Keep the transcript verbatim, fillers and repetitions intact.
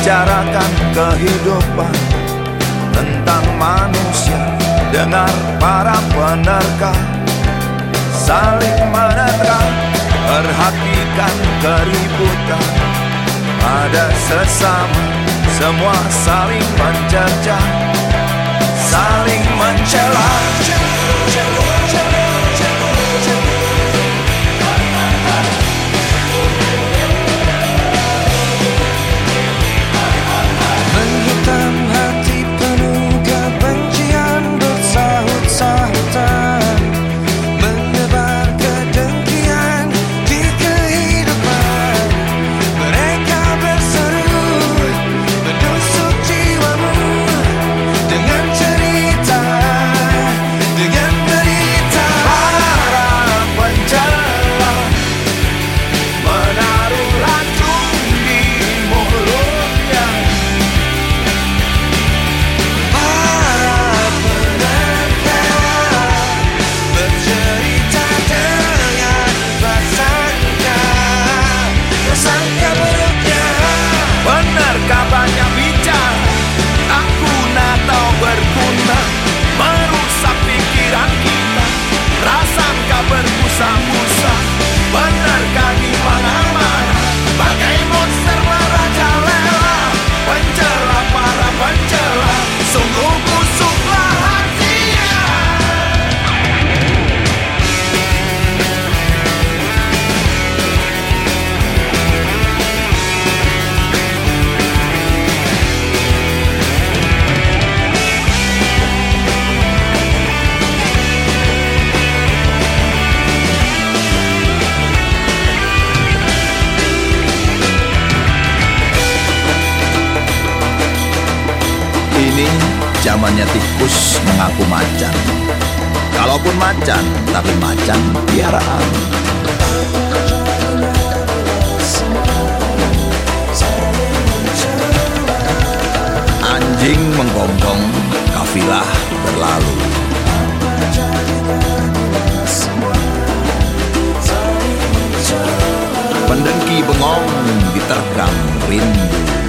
bicarakan kehidupan tentang manusia. Dengar para penerka saling menerka, perhatikan keributan ada sesama, semua saling mencerca, saling mencela. Menghitam hati penuh kebencian bersahut-sahutan, menebar kedengkian di kehidupan. Mereka berseru menusuk jiwamu dengan cerita, dengan berita. Para pencela menaruh racun di mulutnya. Para penerka bercerita dengan prasangka, prasangka buruknya. Penerka banyak bicara, tak guna atau berguna, merusak pikiran kita, prasangka berbusa-busa. Penerka di mana-mana, bagai monster merajalela. Pencela, para pencela, sungguh busuklah hatinya. Ini zamannya tikus mengaku macan. Kalaupun macan, tapi macan piaraan. Anjing menggonggong, kafilah berlalu. Pendengki bengong diterkam rindu.